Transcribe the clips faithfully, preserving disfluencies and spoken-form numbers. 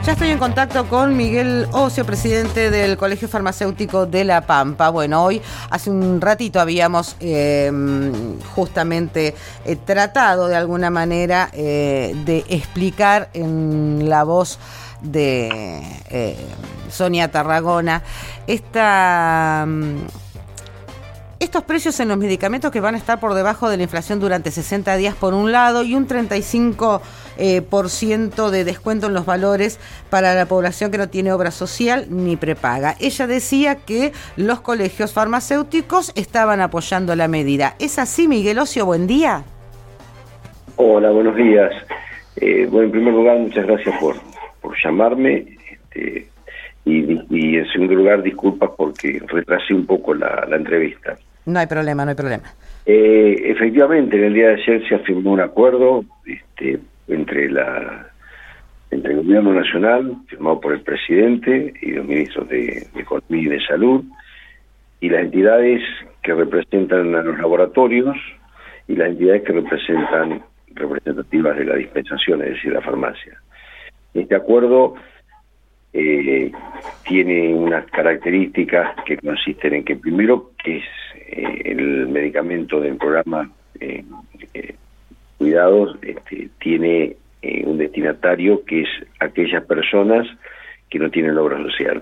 Ya estoy en contacto con Miguel Ocio, presidente del Colegio Farmacéutico de La Pampa. Bueno, hoy, hace un ratito habíamos eh, justamente eh, tratado de alguna manera eh, de explicar en la voz de eh, Sonia Tarragona esta... Estos precios en los medicamentos que van a estar por debajo de la inflación durante sesenta días por un lado y un treinta y cinco por ciento de descuento en los valores para la población que no tiene obra social ni prepaga. Ella decía que los colegios farmacéuticos estaban apoyando la medida. ¿Es así, Miguel Ocio? Buen día. Hola, buenos días. Eh, bueno, en primer lugar, muchas gracias por, por llamarme. Este, y, y en segundo lugar, disculpas porque retrasé un poco la, la entrevista. No hay problema, no hay problema. Eh, efectivamente, en el día de ayer se firmó un acuerdo este, entre la entre el Gobierno Nacional, firmado por el presidente y los ministros de, de Economía y de Salud, y las entidades que representan a los laboratorios y las entidades que representan representativas de la dispensación, es decir, la farmacia. Este acuerdo eh, tiene unas características que consisten en que, primero, que es eh, el medicamento del programa eh, eh, Cuidados este, tiene eh, un destinatario que es aquellas personas que no tienen obra social.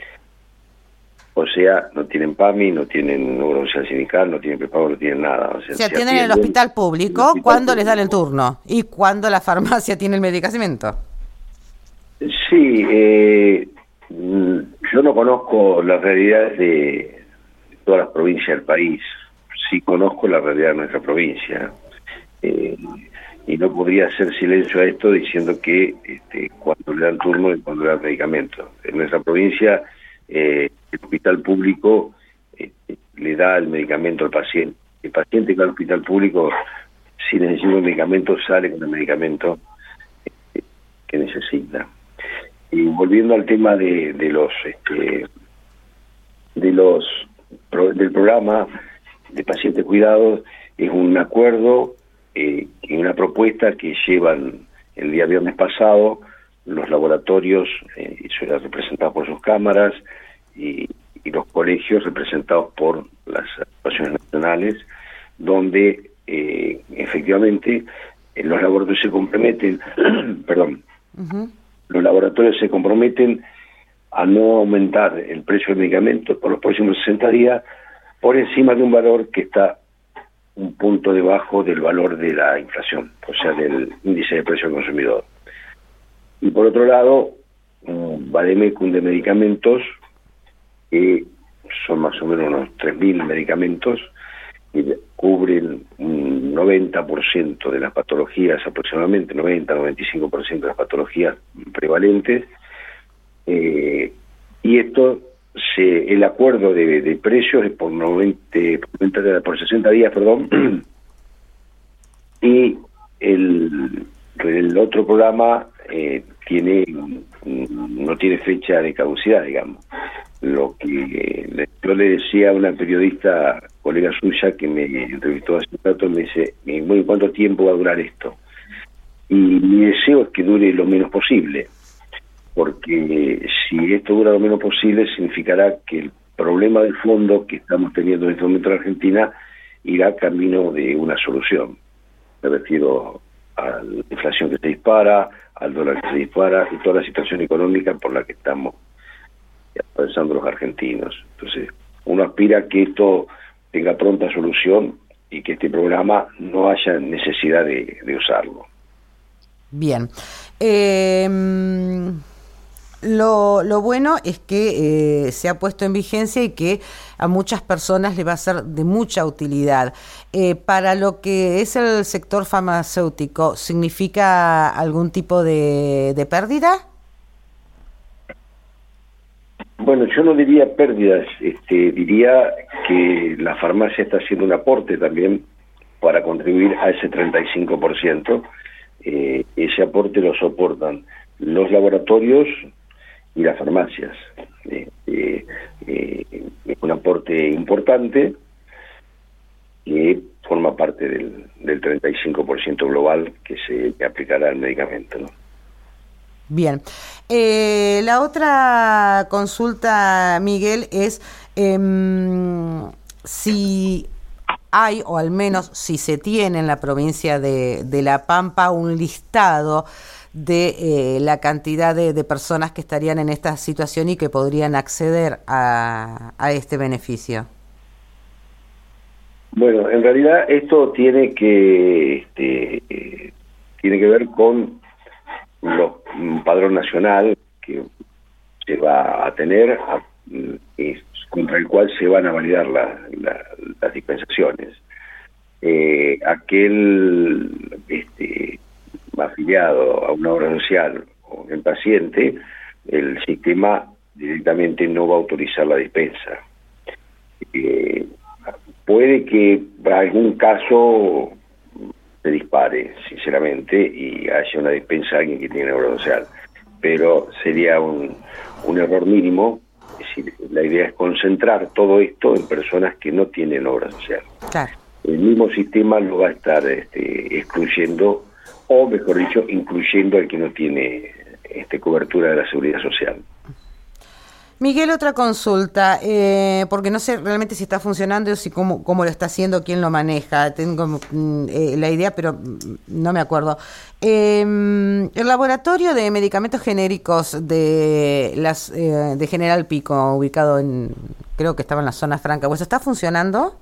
O sea, no tienen P A M I, no tienen obra social sindical, no tienen prepago, no tienen nada. O sea, se atienden en el hospital público, el hospital ¿cuándo público les dan el turno? ¿Y cuándo la farmacia tiene el medicamento? Sí, eh, yo no conozco las realidades de todas las provincias del país. Sí conozco la realidad de nuestra provincia. Eh, y no podría hacer silencio a esto diciendo que este, cuando le dan turno y cuando le dan medicamento. En nuestra provincia, eh, el hospital público eh, le da el medicamento al paciente. El paciente que va al hospital público, si necesita un medicamento, sale con el medicamento eh, que necesita. Y volviendo al tema de, de los este, de los pro, del programa de pacientes cuidados, es un acuerdo eh, y una propuesta que llevan el día viernes pasado los laboratorios eh, representados por sus cámaras y, y los colegios representados por las asociaciones nacionales, donde eh, efectivamente eh, los laboratorios se comprometen, perdón, uh-huh. los laboratorios se comprometen a no aumentar el precio del medicamento por los próximos sesenta días por encima de un valor que está un punto debajo del valor de la inflación, o sea, del índice de precio del consumidor. Y por otro lado, un vademecum de medicamentos, que son más o menos unos tres mil medicamentos, que cubren un noventa por ciento de las patologías, aproximadamente noventa a noventa y cinco por ciento de las patologías prevalentes, eh, y esto se, el acuerdo de, de precios es por noventa, por sesenta días, perdón, y el, el otro programa eh, tiene no tiene fecha de caducidad, digamos. Lo que yo le decía a una periodista, colega suya, que me entrevistó hace un rato, me dice, bueno, ¿cuánto tiempo va a durar esto? Y mi deseo es que dure lo menos posible, porque si esto dura lo menos posible, significará que el problema del fondo que estamos teniendo en este momento en Argentina irá camino de una solución. Me refiero a la inflación que se dispara, al dólar que se dispara y toda la situación económica por la que estamos atravesando los argentinos. Entonces, uno aspira a que esto tenga pronta solución y que este programa no haya necesidad de, de usarlo. Bien. Eh, lo, lo bueno es que eh, se ha puesto en vigencia y que a muchas personas le va a ser de mucha utilidad. Eh, para lo que es el sector farmacéutico, ¿significa algún tipo de, de pérdida? Bueno, yo no diría pérdidas, este, diría que la farmacia está haciendo un aporte también para contribuir a ese treinta y cinco por ciento. Eh, ese aporte lo soportan los laboratorios y las farmacias. Eh, eh, eh, es un aporte importante que forma parte del, del treinta y cinco por ciento global que se que aplicará al medicamento, ¿no? Bien. Eh, la otra consulta, Miguel, es eh, si hay, o al menos si se tiene en la provincia de, de La Pampa, un listado de eh, la cantidad de, de personas que estarían en esta situación y que podrían acceder a, a este beneficio. Bueno, en realidad esto tiene que este, eh, tiene que ver con los, un padrón nacional que se va a tener, a, es, contra el cual se van a validar la, la, las dispensaciones. Eh, aquel este, afiliado a una obra social o el paciente, el sistema directamente no va a autorizar la dispensa. Eh, puede que para algún caso se dispare, sinceramente, y haya una dispensa a alguien que tiene obra social, pero sería un, un error mínimo. Es decir, la idea es concentrar todo esto en personas que no tienen obra social. Claro. El mismo sistema lo va a estar este, excluyendo, o mejor dicho, incluyendo al que no tiene este, cobertura de la seguridad social. Miguel, otra consulta, eh, porque no sé realmente si está funcionando o si cómo, cómo lo está haciendo, quién lo maneja. Tengo eh, la idea, pero no me acuerdo. Eh, el laboratorio de medicamentos genéricos de las eh, de General Pico, ubicado en, creo que estaba en la zona franca, ¿pues está funcionando?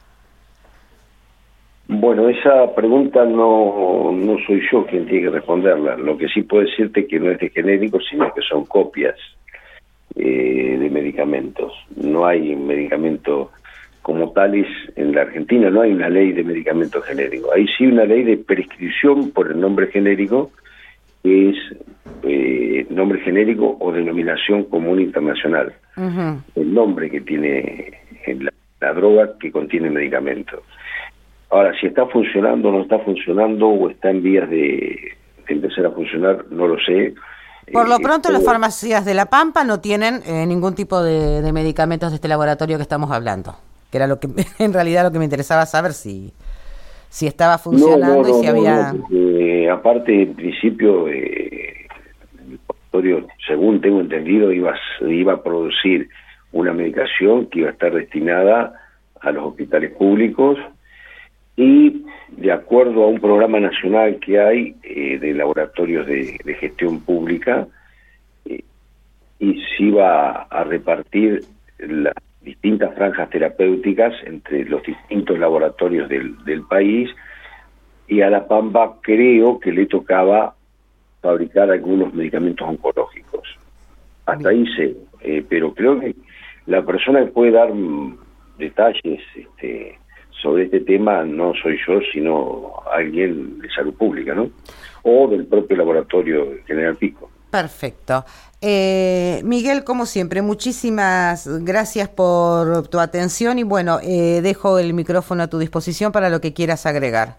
Bueno, esa pregunta no, no soy yo quien tiene que responderla. Lo que sí puedo decirte que no es de genéricos, sino que son copias eh, de medicamentos. No hay medicamento como tales en la Argentina, no hay una ley de medicamentos genéricos. Hay sí una ley de prescripción por el nombre genérico, que es eh, nombre genérico o denominación común internacional. Uh-huh. El nombre que tiene la, la droga que contiene medicamentos. Ahora, si está funcionando o no está funcionando, o está en vías de, de empezar a funcionar, no lo sé. Por lo pronto, eh, las farmacias de La Pampa no tienen eh, ningún tipo de, de medicamentos de este laboratorio que estamos hablando, que era lo que en realidad lo que me interesaba saber, si si estaba funcionando no, no, no, y si no, había... No, porque, aparte, en principio, eh, el laboratorio, según tengo entendido, iba, iba a producir una medicación que iba a estar destinada a los hospitales públicos, y de acuerdo a un programa nacional que hay eh, de laboratorios de, de gestión pública, eh, y se iba a repartir las distintas franjas terapéuticas entre los distintos laboratorios del, del país, y a La Pampa creo que le tocaba fabricar algunos medicamentos oncológicos. Hasta ahí sé, eh, pero creo que la persona que puede dar mm, detalles este sobre este tema no soy yo, sino alguien de salud pública, ¿no? O del propio laboratorio General Pico. Perfecto. Eh, Miguel, como siempre, muchísimas gracias por tu atención y bueno, eh, dejo el micrófono a tu disposición para lo que quieras agregar.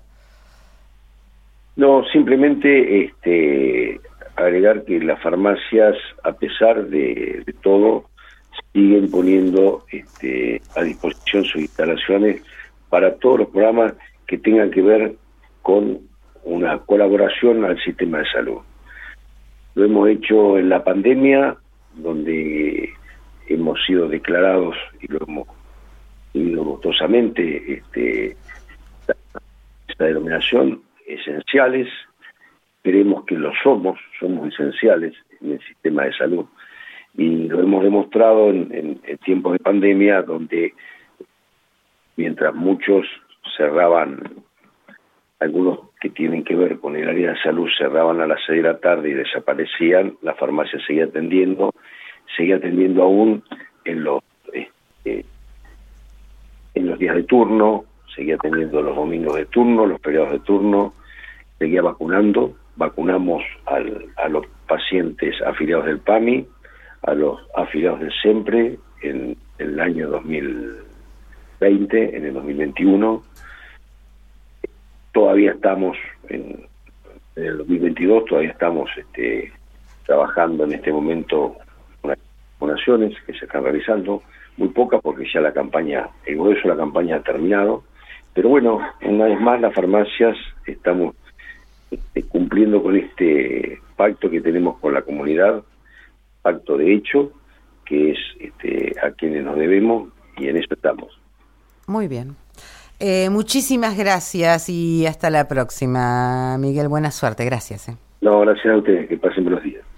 No, simplemente este, agregar que las farmacias, a pesar de, de todo, siguen poniendo este, a disposición sus instalaciones para todos los programas que tengan que ver con una colaboración al sistema de salud. Lo hemos hecho en la pandemia, donde hemos sido declarados, y lo hemos tenido gustosamente, este, esta denominación, esenciales. Creemos que lo somos, somos esenciales en el sistema de salud, y lo hemos demostrado en, en, en tiempos de pandemia, donde mientras muchos cerraban, algunos que tienen que ver con el área de salud cerraban a las seis de la tarde y desaparecían, la farmacia seguía atendiendo, seguía atendiendo aún en los este, en los días de turno, seguía atendiendo los domingos de turno, los periodos de turno, seguía vacunando, vacunamos al, a los pacientes afiliados del PAMI, a los afiliados del SEMPRE en, en el año dos mil veinte, en el dos mil veintiuno. Todavía estamos en, en el dos mil veintidós, todavía estamos este, trabajando en este momento con vacunaciones que se están realizando, muy pocas porque ya la campaña, el grueso de la campaña ha terminado, pero bueno, una vez más las farmacias estamos este, cumpliendo con este pacto que tenemos con la comunidad, pacto de hecho, que es este, a quienes nos debemos, y en eso estamos. Muy bien. Eh, muchísimas gracias y hasta la próxima, Miguel. Buena suerte. Gracias. Eh. No, gracias a ustedes. Que pasen buenos días.